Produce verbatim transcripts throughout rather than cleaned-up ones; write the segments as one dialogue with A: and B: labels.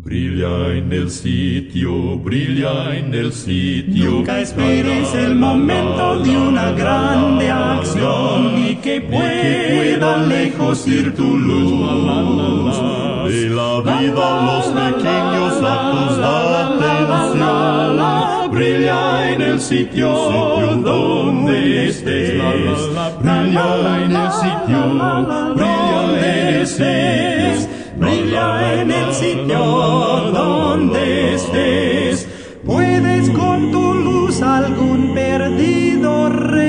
A: Brilla en el sitio, brilla en el sitio.
B: Nunca esperes el momento de una grande acción y que pueda lejos ir tu luz.
A: De la vida los pequeños actos da atención.
B: Brilla en el sitio donde estés.
A: Brilla en el sitio, brilla en el sitio.
B: Brilla en el sitio donde estés. Puedes con tu luz algún perdido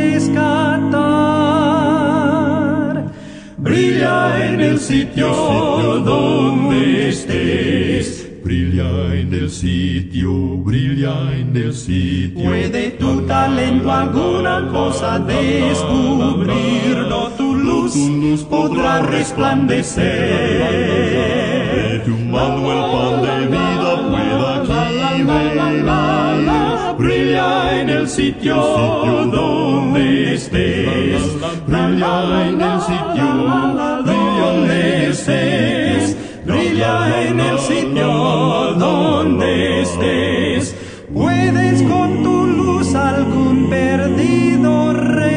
B: rescatar. Brilla en el sitio donde estés.
A: Brilla en el sitio, brilla en el sitio.
B: Puede tu talento alguna cosa descubrir, no tu luz podrá resplandecer.
A: Tu mano el pan de vida pueda aquí venir.
B: Brilla en el sitio donde estés.
A: Brilla en el sitio
B: donde estés. Brilla en el sitio donde estés. Puedes con tu luz algún perdido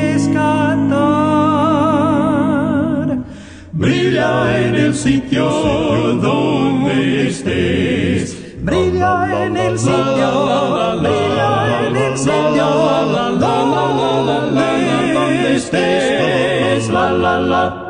B: rescatar. Brilla en el sitio donde estés. Brilla en el sitio, brilla en el sitio donde estés. La la la.